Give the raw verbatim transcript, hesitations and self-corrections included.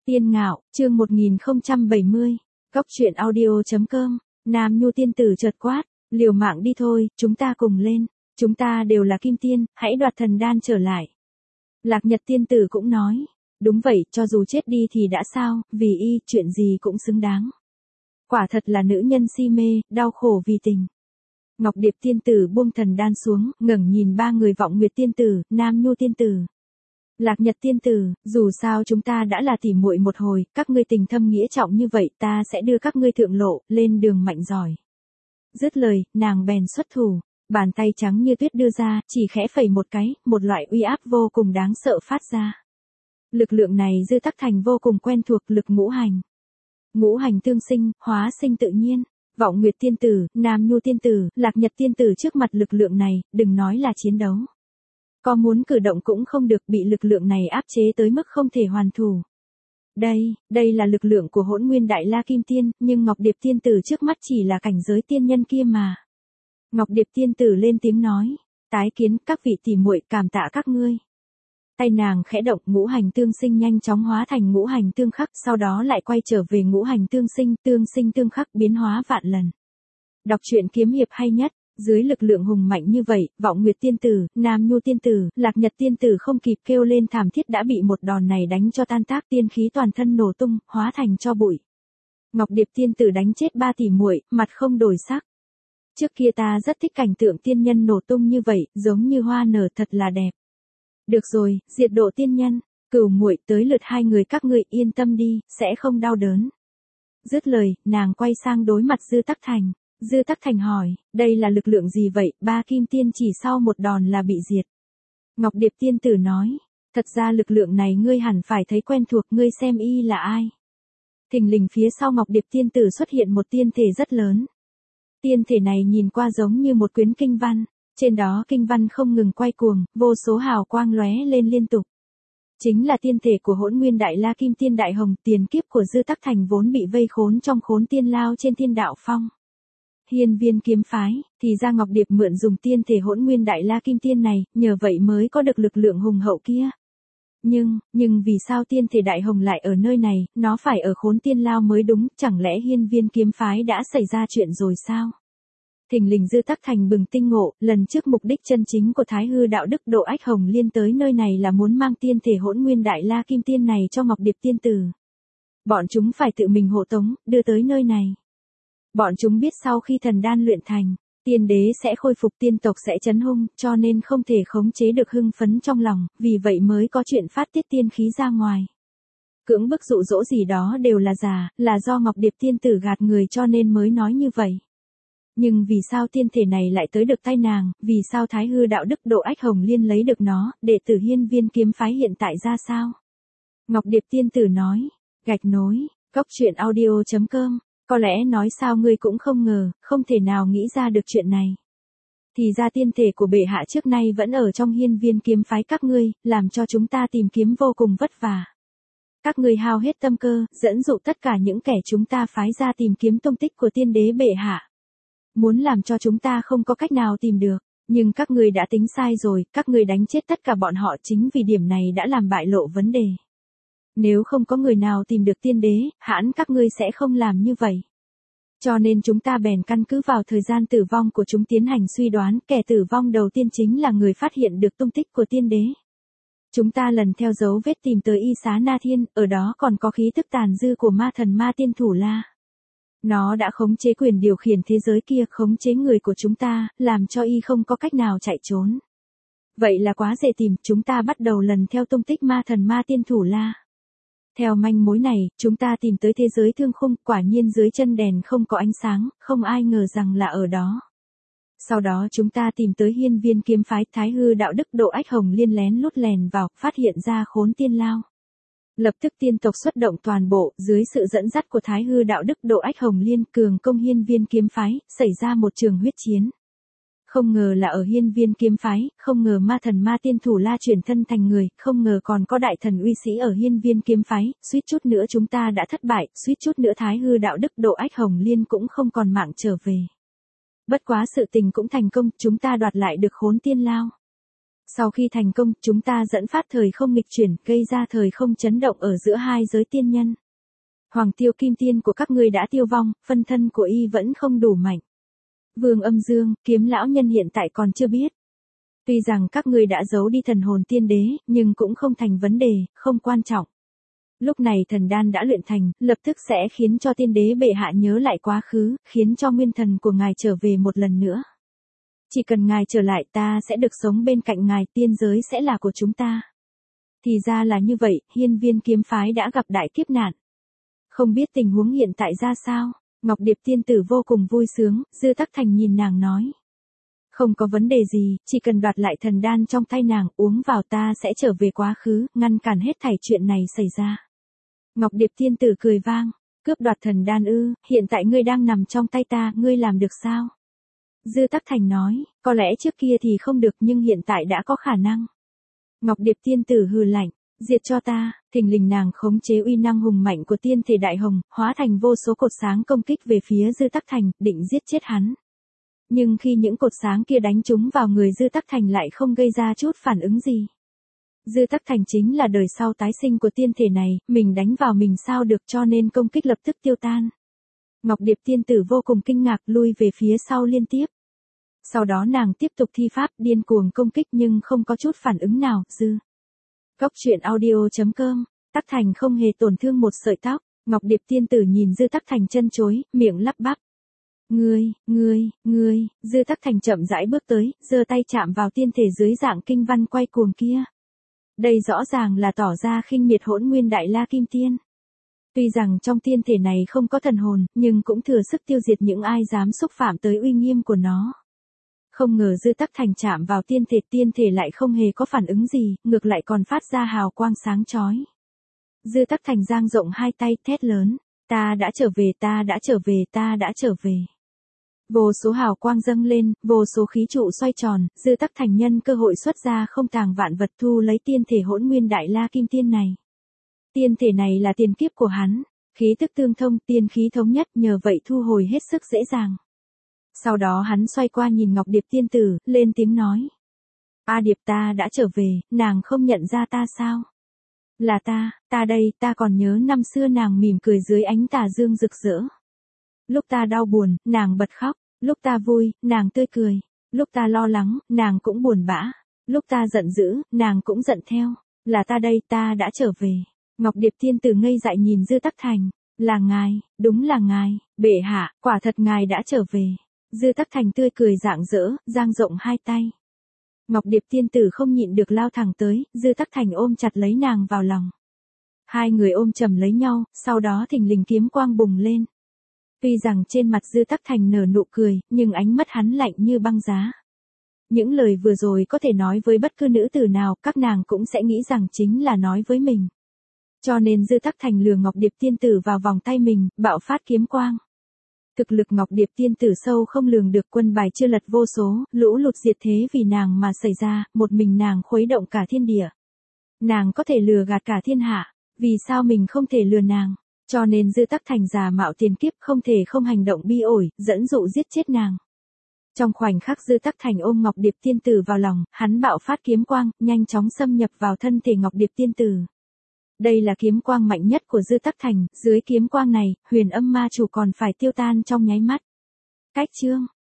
Tiên Ngạo, chương một nghìn không trăm bảy mươi. Góc truyện audio chấm com. Nam Nhu tiên tử chợt quát, liều mạng đi thôi, chúng ta cùng lên. Chúng ta đều là kim tiên, hãy đoạt thần đan trở lại. Lạc Nhật tiên tử cũng nói, đúng vậy, cho dù chết đi thì đã sao, vì y, chuyện gì cũng xứng đáng. Quả thật là nữ nhân si mê, đau khổ vì tình. Ngọc Điệp tiên tử buông thần đan xuống, ngẩng nhìn ba người Vọng Nguyệt tiên tử, Nam Nhu tiên tử. Lạc Nhật tiên tử, dù sao chúng ta đã là tỉ muội một hồi, các ngươi tình thâm nghĩa trọng như vậy, ta sẽ đưa các ngươi thượng lộ, lên đường mạnh giỏi. Dứt lời, nàng bèn xuất thủ, bàn tay trắng như tuyết đưa ra, chỉ khẽ phẩy một cái, một loại uy áp vô cùng đáng sợ phát ra. Lực lượng này Dư Tắc Thành vô cùng quen thuộc, lực ngũ hành. Ngũ hành tương sinh, hóa sinh tự nhiên. Vọng Nguyệt tiên tử, Nam Nhu tiên tử, Lạc Nhật tiên tử trước mặt lực lượng này, đừng nói là chiến đấu. Có muốn cử động cũng không được, bị lực lượng này áp chế tới mức không thể hoàn thủ. Đây, đây là lực lượng của Hỗn Nguyên Đại La Kim Tiên, nhưng Ngọc Điệp tiên tử trước mắt chỉ là cảnh giới tiên nhân kia mà. Ngọc Điệp tiên tử lên tiếng nói, tái kiến các vị tỷ muội, cảm tạ các ngươi. Tay nàng khẽ động, ngũ hành tương sinh nhanh chóng hóa thành ngũ hành tương khắc, sau đó lại quay trở về ngũ hành tương sinh, tương sinh tương khắc biến hóa vạn lần. Đọc truyện kiếm hiệp hay nhất. Dưới lực lượng hùng mạnh như vậy, Vọng Nguyệt tiên tử, Nam Nhu tiên tử, Lạc Nhật tiên tử không kịp kêu lên thảm thiết đã bị một đòn này đánh cho tan tác, tiên khí toàn thân nổ tung, hóa thành tro bụi. Ngọc Điệp tiên tử đánh chết ba tỷ muội, mặt không đổi sắc. Trước kia ta rất thích cảnh tượng tiên nhân nổ tung như vậy, giống như hoa nở, thật là đẹp. Được rồi, diệt độ tiên nhân, Cửu muội, tới lượt hai người các ngươi, yên tâm đi, sẽ không đau đớn. Dứt lời, nàng quay sang đối mặt Dư Tắc Thành. Dư Tắc Thành hỏi, đây là lực lượng gì vậy, ba kim tiên chỉ sau một đòn là bị diệt. Ngọc Điệp tiên tử nói, thật ra lực lượng này ngươi hẳn phải thấy quen thuộc, ngươi xem y là ai. Thình lình phía sau Ngọc Điệp tiên tử xuất hiện một tiên thể rất lớn. Tiên thể này nhìn qua giống như một quyển kinh văn, trên đó kinh văn không ngừng quay cuồng, vô số hào quang lóe lên liên tục. Chính là tiên thể của Hỗn Nguyên Đại La Kim Tiên Đại Hồng, tiền kiếp của Dư Tắc Thành vốn bị vây khốn trong khốn tiên lao trên Thiên Đạo Phong. Hiên Viên kiếm phái, thì ra Ngọc Điệp mượn dùng tiên thể Hỗn Nguyên Đại La Kim Tiên này, nhờ vậy mới có được lực lượng hùng hậu kia. Nhưng, nhưng vì sao tiên thể Đại Hồng lại ở nơi này, nó phải ở khốn tiên lao mới đúng, chẳng lẽ Hiên Viên kiếm phái đã xảy ra chuyện rồi sao? Thình lình Dư Tắc Thành bừng tinh ngộ, lần trước mục đích chân chính của Thái Hư Đạo Đức Độ Ách Hồng Liên tới nơi này là muốn mang tiên thể Hỗn Nguyên Đại La Kim Tiên này cho Ngọc Điệp tiên tử. Bọn chúng phải tự mình hộ tống, đưa tới nơi này. Bọn chúng biết sau khi thần đan luyện thành, tiên đế sẽ khôi phục, tiên tộc sẽ chấn hung, cho nên không thể khống chế được hưng phấn trong lòng, vì vậy mới có chuyện phát tiết tiên khí ra ngoài. Cưỡng bức dụ dỗ gì đó đều là giả, là do Ngọc Điệp tiên tử gạt người cho nên mới nói như vậy. Nhưng vì sao tiên thể này lại tới được tay nàng, vì sao Thái Hư Đạo Đức Độ Ách Hồng Liên lấy được nó, đệ tử Hiên Viên kiếm phái hiện tại ra sao? Ngọc Điệp tiên tử nói, gạch nối, góc truyện audio chấm com. Có lẽ nói sao ngươi cũng không ngờ, không thể nào nghĩ ra được chuyện này. Thì ra tiên thể của bệ hạ trước nay vẫn ở trong Hiên Viên kiếm phái các ngươi, làm cho chúng ta tìm kiếm vô cùng vất vả. Các ngươi hao hết tâm cơ, dẫn dụ tất cả những kẻ chúng ta phái ra tìm kiếm tung tích của tiên đế bệ hạ. Muốn làm cho chúng ta không có cách nào tìm được, nhưng các ngươi đã tính sai rồi, các ngươi đánh chết tất cả bọn họ chính vì điểm này đã làm bại lộ vấn đề. Nếu không có người nào tìm được tiên đế, hẳn các ngươi sẽ không làm như vậy. Cho nên chúng ta bèn căn cứ vào thời gian tử vong của chúng tiến hành suy đoán, kẻ tử vong đầu tiên chính là người phát hiện được tung tích của tiên đế. Chúng ta lần theo dấu vết tìm tới Y Xá Na Thiên, ở đó còn có khí tức tàn dư của ma thần Ma Tiên Thủ La. Nó đã khống chế quyền điều khiển thế giới kia, khống chế người của chúng ta, làm cho y không có cách nào chạy trốn. Vậy là quá dễ tìm, chúng ta bắt đầu lần theo tung tích ma thần Ma Tiên Thủ La. Theo manh mối này, chúng ta tìm tới thế giới thương khung, quả nhiên dưới chân đèn không có ánh sáng, không ai ngờ rằng là ở đó. Sau đó chúng ta tìm tới Hiên Viên kiếm phái, Thái Hư Đạo Đức Độ Ách Hồng Liên lén lút lèn vào, phát hiện ra khốn tiên lao. Lập tức tiên tộc xuất động toàn bộ, dưới sự dẫn dắt của Thái Hư Đạo Đức Độ Ách Hồng Liên, cường công Hiên Viên kiếm phái, xảy ra một trường huyết chiến. Không ngờ là ở Hiên Viên kiếm phái, không ngờ ma thần Ma Tiên Thủ La chuyển thân thành người, không ngờ còn có đại thần uy sĩ ở Hiên Viên kiếm phái, suýt chút nữa chúng ta đã thất bại, suýt chút nữa Thái Hư Đạo Đức Độ Ách Hồng Liên cũng không còn mạng trở về. Bất quá sự tình cũng thành công, chúng ta đoạt lại được khốn tiên lao. Sau khi thành công, chúng ta dẫn phát thời không nghịch chuyển, gây ra thời không chấn động ở giữa hai giới tiên nhân. Hoàng tiêu kim tiên của các ngươi đã tiêu vong, phân thân của y vẫn không đủ mạnh. Vương Âm Dương, Kiếm lão nhân hiện tại còn chưa biết. Tuy rằng các ngươi đã giấu đi thần hồn tiên đế, nhưng cũng không thành vấn đề, không quan trọng. Lúc này thần đan đã luyện thành, lập tức sẽ khiến cho tiên đế bệ hạ nhớ lại quá khứ, khiến cho nguyên thần của ngài trở về một lần nữa. Chỉ cần ngài trở lại ta sẽ được sống bên cạnh ngài, tiên giới sẽ là của chúng ta. Thì ra là như vậy, hiên viên kiếm phái đã gặp đại kiếp nạn. Không biết tình huống hiện tại ra sao, Ngọc Điệp tiên tử vô cùng vui sướng, Dư Tắc Thành nhìn nàng nói. Không có vấn đề gì, chỉ cần đoạt lại thần đan trong tay nàng, uống vào ta sẽ trở về quá khứ, ngăn cản hết thảy chuyện này xảy ra. Ngọc Điệp tiên tử cười vang, cướp đoạt thần đan ư, hiện tại ngươi đang nằm trong tay ta, ngươi làm được sao? Dư Tắc Thành nói, có lẽ trước kia thì không được nhưng hiện tại đã có khả năng. Ngọc Điệp tiên tử hừ lạnh, diệt cho ta, thình lình nàng khống chế uy năng hùng mạnh của tiên thể đại hồng, hóa thành vô số cột sáng công kích về phía Dư Tắc Thành, định giết chết hắn. Nhưng khi những cột sáng kia đánh trúng vào người Dư Tắc Thành lại không gây ra chút phản ứng gì. Dư Tắc Thành chính là đời sau tái sinh của tiên thể này, mình đánh vào mình sao được cho nên công kích lập tức tiêu tan. Ngọc Điệp tiên tử vô cùng kinh ngạc lui về phía sau liên tiếp. Sau đó nàng tiếp tục thi pháp điên cuồng công kích nhưng không có chút phản ứng nào, dư. Cốc truyện audio chấm com, Tắc Thành không hề tổn thương một sợi tóc, Ngọc Điệp tiên tử nhìn Dư Tắc Thành chân chối, miệng lắp bắp. Ngươi, ngươi, ngươi, Dư Tắc Thành chậm rãi bước tới, giơ tay chạm vào tiên thể dưới dạng kinh văn quay cuồng kia. Đây rõ ràng là tỏ ra khinh miệt Hỗn Nguyên Đại La Kim Tiên. Tuy rằng trong tiên thể này không có thần hồn, nhưng cũng thừa sức tiêu diệt những ai dám xúc phạm tới uy nghiêm của nó. Không ngờ Dư Tắc Thành chạm vào tiên thể, tiên thể lại không hề có phản ứng gì, ngược lại còn phát ra hào quang sáng chói. Dư Tắc Thành giang rộng hai tay thét lớn, ta đã trở về, ta đã trở về, ta đã trở về. Vô số hào quang dâng lên, vô số khí trụ xoay tròn, Dư Tắc Thành nhân cơ hội xuất ra không tàng vạn vật thu lấy tiên thể Hỗn Nguyên Đại La Kim Tiên này. Tiên thể này là tiền kiếp của hắn, khí tức tương thông, tiên khí thống nhất, nhờ vậy thu hồi hết sức dễ dàng. Sau đó hắn xoay qua nhìn Ngọc Điệp tiên tử, lên tiếng nói. A Điệp ta đã trở về, nàng không nhận ra ta sao? Là ta, ta đây, ta còn nhớ năm xưa nàng mỉm cười dưới ánh tà dương rực rỡ. Lúc ta đau buồn, nàng bật khóc, lúc ta vui, nàng tươi cười, lúc ta lo lắng, nàng cũng buồn bã, lúc ta giận dữ, nàng cũng giận theo, là ta đây, ta đã trở về. Ngọc Điệp tiên tử ngây dại nhìn Dư Tắc Thành, là ngài, đúng là ngài, bệ hạ, quả thật ngài đã trở về. Dư Tắc Thành tươi cười rạng rỡ, giang rộng hai tay. Ngọc Điệp tiên tử không nhịn được lao thẳng tới, Dư Tắc Thành ôm chặt lấy nàng vào lòng. Hai người ôm chầm lấy nhau, sau đó thình lình kiếm quang bùng lên. Tuy rằng trên mặt Dư Tắc Thành nở nụ cười, nhưng ánh mắt hắn lạnh như băng giá. Những lời vừa rồi có thể nói với bất cứ nữ tử nào, các nàng cũng sẽ nghĩ rằng chính là nói với mình. Cho nên Dư Tắc Thành lừa Ngọc Điệp tiên tử vào vòng tay mình, bạo phát kiếm quang. Thực lực Ngọc Điệp tiên tử sâu không lường được, quân bài chưa lật vô số, lũ lụt diệt thế vì nàng mà xảy ra, một mình nàng khuấy động cả thiên địa. Nàng có thể lừa gạt cả thiên hạ, vì sao mình không thể lừa nàng? Cho nên Dư Tắc Thành giả mạo tiền kiếp không thể không hành động bi ổi, dẫn dụ giết chết nàng. Trong khoảnh khắc Dư Tắc Thành ôm Ngọc Điệp tiên tử vào lòng, hắn bạo phát kiếm quang, nhanh chóng xâm nhập vào thân thể Ngọc Điệp tiên tử. Đây là kiếm quang mạnh nhất của Dư Tắc Thành, dưới kiếm quang này, Huyền Âm Ma Chủ còn phải tiêu tan trong nháy mắt. Cách chương